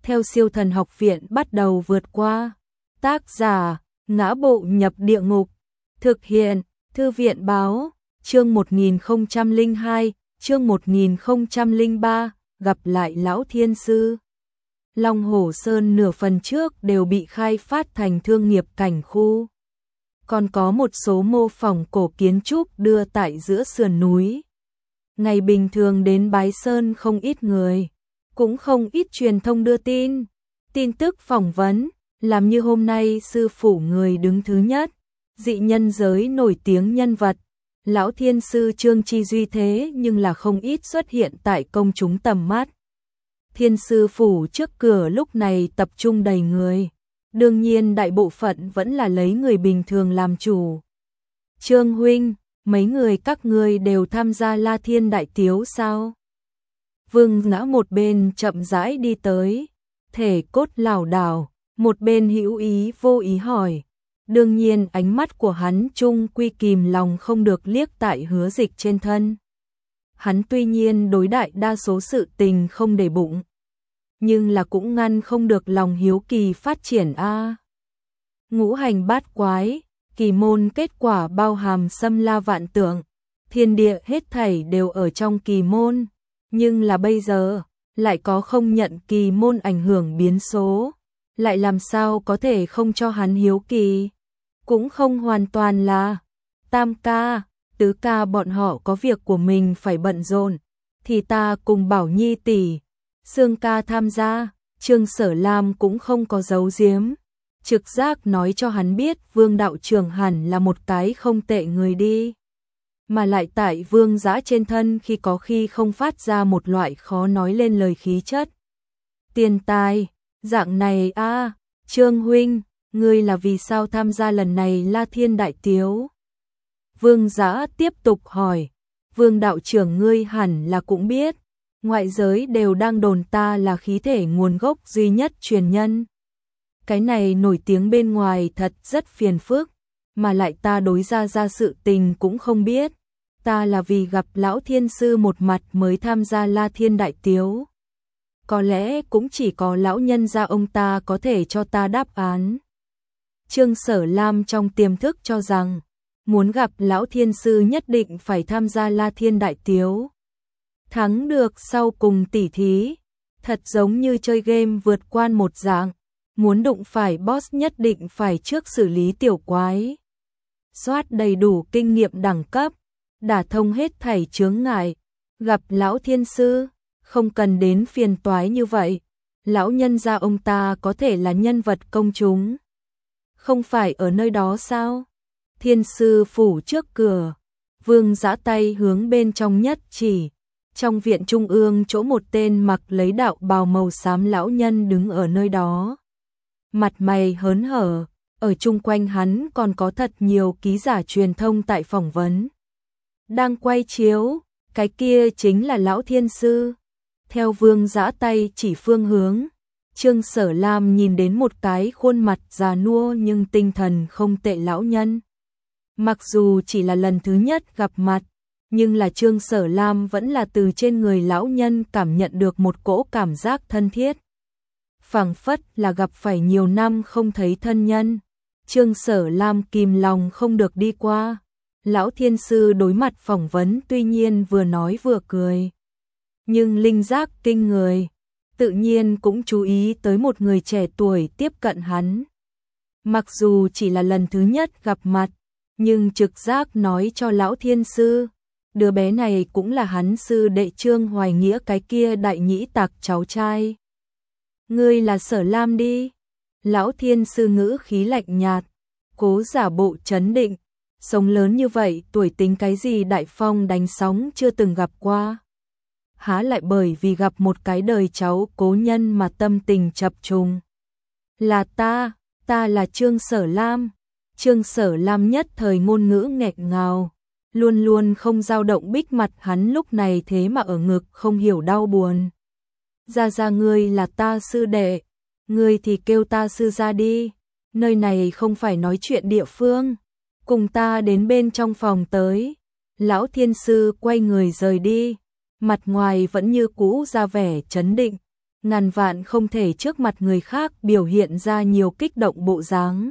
theo Siêu Thần Học Viện bắt đầu vượt qua. Tác giả: Ngã Bộ Nhập Địa Ngục. Thực hiện: Thư viện báo. Chương 1002, chương 1003, gặp lại Lão Thiên Sư. Long Hổ Sơn nửa phần trước đều bị khai phát thành thương nghiệp cảnh khu. Còn có một số mô phỏng cổ kiến trúc đưa tại giữa sườn núi. Ngày bình thường đến Bái Sơn không ít người, cũng không ít truyền thông đưa tin. Tin tức phỏng vấn, làm như hôm nay sư phụ người đứng thứ nhất, dị nhân giới nổi tiếng nhân vật. Lão Thiên Sư Trương Chi Duy thế nhưng là không ít xuất hiện tại công chúng tầm mắt. Thiên Sư Phủ trước cửa lúc này tập trung đầy người. Đương nhiên đại bộ phận vẫn là lấy người bình thường làm chủ. Trương huynh, mấy người các ngươi đều tham gia La Thiên Đại Tiếu sao? Vương Ngã một bên chậm rãi đi tới, thể cốt lảo đảo, một bên hữu ý vô ý hỏi. Đương nhiên ánh mắt của hắn chung quy kìm lòng không được liếc tại Hứa Dịch trên thân. Hắn tuy nhiên đối đại đa số sự tình không để bụng, nhưng là cũng ngăn không được lòng hiếu kỳ phát triển a. Ngũ hành bát quái, kỳ môn kết quả bao hàm xâm la vạn tượng, thiên địa hết thảy đều ở trong kỳ môn, nhưng là bây giờ lại có không nhận kỳ môn ảnh hưởng biến số, lại làm sao có thể không cho hắn hiếu kỳ? Cũng không hoàn toàn là tam ca, tứ ca bọn họ có việc của mình phải bận rộn, thì ta cùng Bảo Nhi tỷ, Sương ca tham gia. Trương Sở Lam cũng không có giấu giếm, trực giác nói cho hắn biết Vương đạo trưởng hẳn là một cái không tệ người đi, mà lại tại Vương Dã trên thân khi không phát ra một loại khó nói lên lời khí chất. Tiền tài, dạng này a, Trương huynh, ngươi là vì sao tham gia lần này La Thiên Đại Tiếu? Vương Dã tiếp tục hỏi. Vương đạo trưởng ngươi hẳn là cũng biết, ngoại giới đều đang đồn ta là khí thể nguồn gốc duy nhất truyền nhân. Cái này nổi tiếng bên ngoài thật rất phiền phức, mà lại ta đối ra sự tình cũng không biết. Ta là vì gặp Lão Thiên Sư một mặt mới tham gia La Thiên Đại Tiếu. Có lẽ cũng chỉ có lão nhân gia ông ta có thể cho ta đáp án. Trương Sở Lam trong tiềm thức cho rằng, muốn gặp Lão Thiên Sư nhất định phải tham gia La Thiên Đại Tiếu. Thắng được sau cùng tỉ thí, thật giống như chơi game vượt quan một dạng, muốn đụng phải boss nhất định phải trước xử lý tiểu quái. Soát đầy đủ kinh nghiệm đẳng cấp, đả thông hết thảy chướng ngại, gặp Lão Thiên Sư, không cần đến phiền toái như vậy. Lão nhân gia ông ta có thể là nhân vật công chúng, không phải ở nơi đó sao? Thiên Sư Phủ trước cửa, Vương Dã tay hướng bên trong nhất chỉ. Trong viện trung ương chỗ một tên mặc lấy đạo bào màu xám lão nhân đứng ở nơi đó. Mặt mày hớn hở, ở chung quanh hắn còn có thật nhiều ký giả truyền thông tại phỏng vấn. Đang quay chiếu, cái kia chính là Lão Thiên Sư. Theo Vương Dã tay chỉ phương hướng, Trương Sở Lam nhìn đến một cái khuôn mặt già nua nhưng tinh thần không tệ lão nhân. Mặc dù chỉ là lần thứ nhất gặp mặt, nhưng là Trương Sở Lam vẫn là từ trên người lão nhân cảm nhận được một cỗ cảm giác thân thiết. Phảng phất là gặp phải nhiều năm không thấy thân nhân. Trương Sở Lam kìm lòng không được đi qua. Lão Thiên Sư đối mặt phỏng vấn tuy nhiên vừa nói vừa cười, nhưng linh giác kinh người, tự nhiên cũng chú ý tới một người trẻ tuổi tiếp cận hắn. Mặc dù chỉ là lần thứ nhất gặp mặt, nhưng trực giác nói cho Lão Thiên Sư, đứa bé này cũng là hắn sư đệ Trương Hoài Nghĩa cái kia đại nhĩ tặc cháu trai. Ngươi là Sở Lam đi. Lão Thiên Sư ngữ khí lạnh nhạt, cố giả bộ trấn định. Sống lớn như vậy tuổi tính cái gì đại phong đánh sóng chưa từng gặp qua. Há lại bởi vì gặp một cái đời cháu cố nhân mà tâm tình chập trùng. Là ta là Trương Sở Lam. Trương Sở Lam nhất thời ngôn ngữ nghẹn ngào, luôn luôn không dao động bích mặt hắn lúc này thế mà ở ngực không hiểu đau buồn. Ra ngươi là ta sư đệ, ngươi thì kêu ta sư ra đi, nơi này không phải nói chuyện địa phương, cùng ta đến bên trong phòng tới. Lão Thiên Sư quay người rời đi, mặt ngoài vẫn như cũ ra vẻ trấn định, ngàn vạn không thể trước mặt người khác biểu hiện ra nhiều kích động bộ dáng.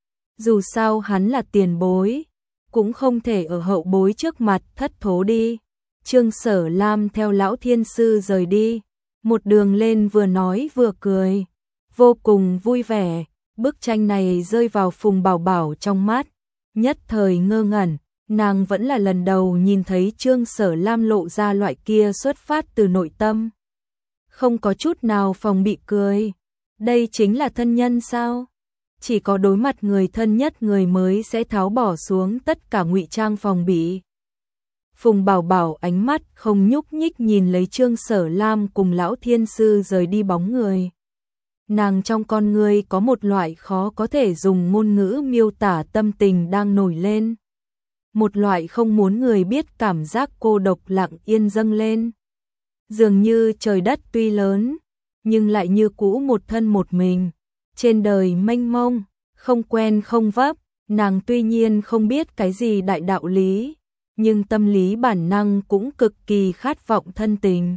Dù sao hắn là tiền bối, cũng không thể ở hậu bối trước mặt thất thố đi. Trương Sở Lam theo lão thiên sư rời đi, một đường lên vừa nói vừa cười, vô cùng vui vẻ. Bức tranh này rơi vào Phùng Bảo Bảo trong mắt, nhất thời ngơ ngẩn, nàng vẫn là lần đầu nhìn thấy Trương Sở Lam lộ ra loại kia xuất phát từ nội tâm, không có chút nào phòng bị cười. Đây chính là thân nhân sao? Chỉ có đối mặt người thân nhất người mới sẽ tháo bỏ xuống tất cả ngụy trang phòng bị. Phùng Bảo Bảo ánh mắt không nhúc nhích nhìn lấy Trương Sở Lam cùng lão thiên sư rời đi bóng người. Nàng trong con người có một loại khó có thể dùng ngôn ngữ miêu tả tâm tình đang nổi lên. Một loại không muốn người biết cảm giác cô độc lặng yên dâng lên. Dường như trời đất tuy lớn, nhưng lại như cũ một thân một mình. Trên đời mênh mông, không quen không vấp, nàng tuy nhiên không biết cái gì đại đạo lý, nhưng tâm lý bản năng cũng cực kỳ khát vọng thân tình.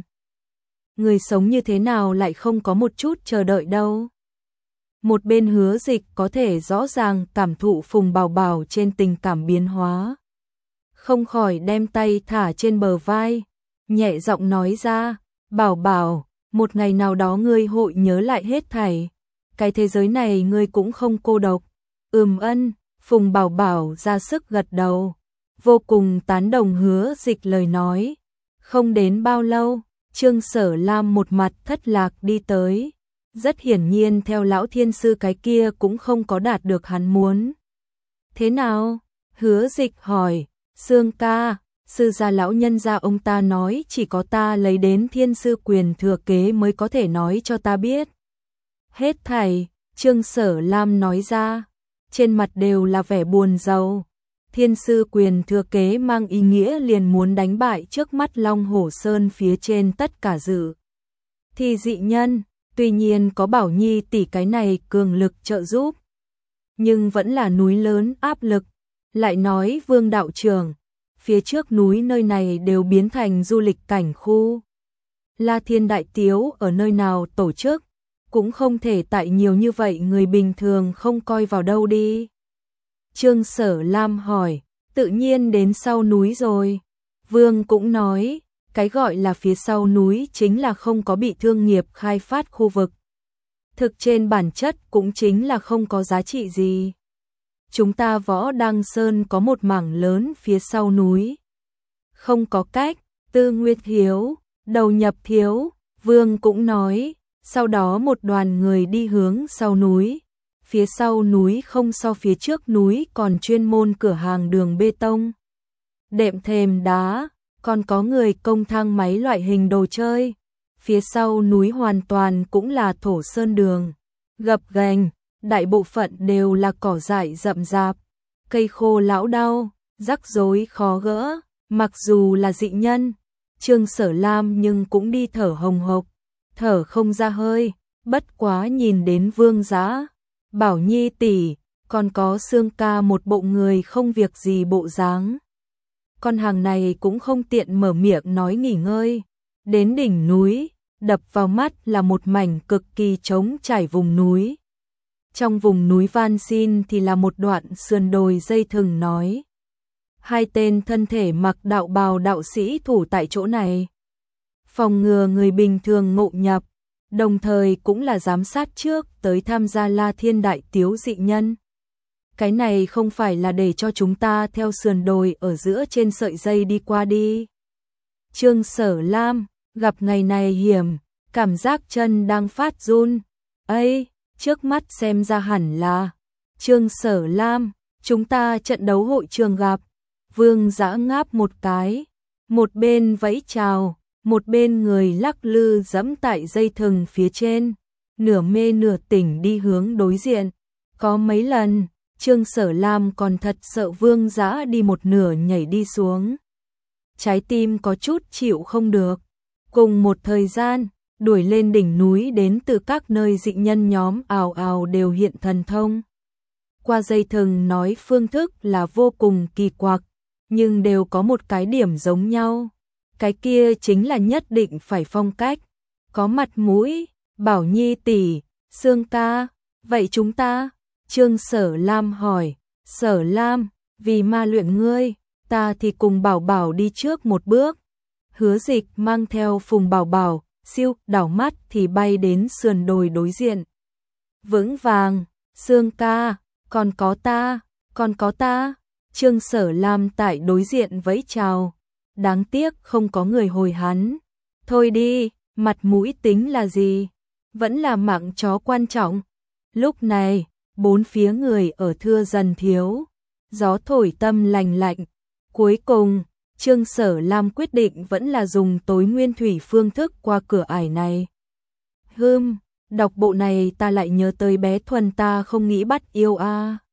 Người sống như thế nào lại không có một chút chờ đợi đâu. Một bên Hứa Dịch có thể rõ ràng cảm thụ Phùng Bảo Bảo trên tình cảm biến hóa. Không khỏi đem tay thả trên bờ vai, nhẹ giọng nói ra, Bảo Bảo, một ngày nào đó ngươi hội nhớ lại hết thảy. Cái thế giới này ngươi cũng không cô độc. Ân, Phùng Bảo Bảo ra sức gật đầu, vô cùng tán đồng Hứa Dịch lời nói. Không đến bao lâu, Trương Sở Lam một mặt thất lạc đi tới. Rất hiển nhiên theo lão thiên sư cái kia cũng không có đạt được hắn muốn. Thế nào? Hứa Dịch hỏi, Sương ca, sư gia lão nhân gia ông ta nói chỉ có ta lấy đến thiên sư quyền thừa kế mới có thể nói cho ta biết. Hết thảy, Trương Sở Lam nói ra, trên mặt đều là vẻ buồn rầu. Thiên sư quyền thừa kế mang ý nghĩa liền muốn đánh bại trước mắt Long Hổ Sơn phía trên tất cả dự thì dị nhân, tuy nhiên có Bảo Nhi tỷ cái này cường lực trợ giúp, nhưng vẫn là núi lớn áp lực. Lại nói Vương đạo trưởng, phía trước núi nơi này đều biến thành du lịch cảnh khu. La Thiên Đại Tiếu ở nơi nào tổ chức, cũng không thể tại nhiều như vậy người bình thường không coi vào đâu đi. Trương Sở Lam hỏi, tự nhiên đến sau núi rồi. Vương cũng nói, cái gọi là phía sau núi chính là không có bị thương nghiệp khai phát khu vực. Thực trên bản chất cũng chính là không có giá trị gì. Chúng ta Võ Đăng Sơn có một mảng lớn phía sau núi. Không có cách, tư nguyên thiếu, đầu nhập thiếu, Vương cũng nói, sau đó một đoàn người đi hướng sau núi. Phía sau núi không so phía trước núi còn chuyên môn cửa hàng đường bê tông, đệm thềm đá, còn có người công thang máy loại hình đồ chơi. Phía sau núi hoàn toàn cũng là thổ sơn đường, gập ghềnh, đại bộ phận đều là cỏ dại rậm rạp, cây khô lão đau, rắc rối khó gỡ. Mặc dù là dị nhân, Trương Sở Lam nhưng cũng đi thở hồng hộc, thở không ra hơi. Bất quá nhìn đến Vương Giá, Bảo Nhi tỷ, còn có Sương ca một bộ người không việc gì bộ dáng. Con hàng này cũng không tiện mở miệng nói nghỉ ngơi. Đến đỉnh núi, đập vào mắt là một mảnh cực kỳ trống trải vùng núi. Trong vùng núi van xin thì là một đoạn sườn đồi dây thừng nói. Hai tên thân thể mặc đạo bào đạo sĩ thủ tại chỗ này, phòng ngừa người bình thường ngộ nhập, đồng thời cũng là giám sát trước tới tham gia La Thiên Đại Tiếu dị nhân. Cái này không phải là để cho chúng ta theo sườn đồi ở giữa trên sợi dây đi qua đi. Trương Sở Lam, gặp ngày này hiểm, cảm giác chân đang phát run. Ây, trước mắt xem ra hẳn là Trương Sở Lam, chúng ta trận đấu hội trường gặp. Vương Dã ngáp một cái, một bên vẫy chào, một bên người lắc lư dẫm tại dây thừng phía trên, nửa mê nửa tỉnh đi hướng đối diện. Có mấy lần, Trương Sở Lam còn thật sợ Vương Dã đi một nửa nhảy đi xuống. Trái tim có chút chịu không được. Cùng một thời gian, đuổi lên đỉnh núi đến từ các nơi dị nhân nhóm ào ào đều hiện thần thông. Qua dây thừng nói phương thức là vô cùng kỳ quặc, nhưng đều có một cái điểm giống nhau. Cái kia chính là nhất định phải phong cách, có mặt mũi, Bảo Nhi tỷ, Sương ca, vậy chúng ta? Trương Sở Lam hỏi. Sở Lam, vì ma luyện ngươi, ta thì cùng Bảo Bảo đi trước một bước. Hứa Dịch mang theo Phùng Bảo Bảo, siêu đảo mắt thì bay đến sườn đồi đối diện. Vững vàng, Sương ca, còn có ta. Trương Sở Lam tại đối diện vẫy chào. Đáng tiếc không có người hồi hắn. Thôi đi, mặt mũi tính là gì? Vẫn là mạng chó quan trọng. Lúc này, bốn phía người ở thưa dần thiếu. Gió thổi tâm lành lạnh. Cuối cùng, Trương Sở Lam quyết định vẫn là dùng tối nguyên thủy phương thức qua cửa ải này. Đọc bộ này ta lại nhớ tới bé Thuần ta không nghĩ bắt yêu a.